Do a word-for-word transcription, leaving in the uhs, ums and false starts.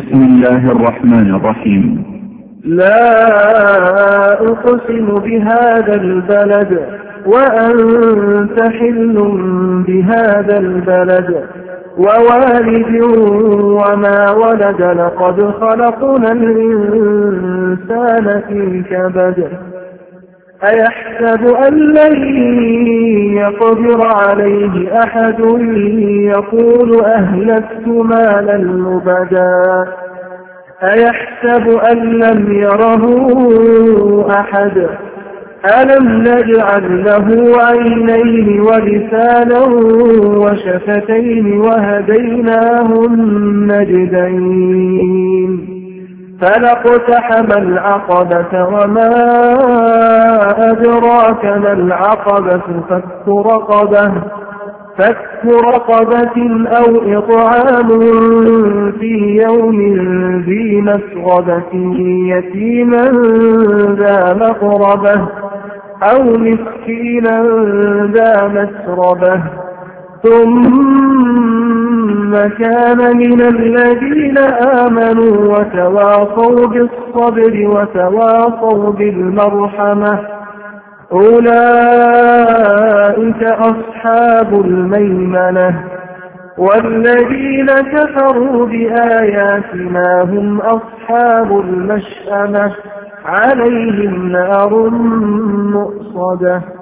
بسم الله الرحمن الرحيم. لا أقسم بهذا البلد وأنت حل بهذا البلد ووالد وما ولد لقد خلقنا الإنسان في كبد أيحسب أن لن يقدر عليه أحد يقول أهلكت مالا لبدا أيحسب أن لم يره أحد ألم نجعل له عينين ولسانا وشفتين وهديناه النجدين فلاقتحم العقبة وما أدراك ما العقبة فك رقبة فك رقبة أو إطعام في يوم ذي مسغبة يتيما ذا مقربة أو مسكينا ذا مسربة ثم كان من الذين آمنوا وتواصوا بالصبر وتواصوا بالمرحمة أولئك أصحاب الميمنة والذين كفروا بآياتنا هم أصحاب المشأمة عليهم نار مؤصدة.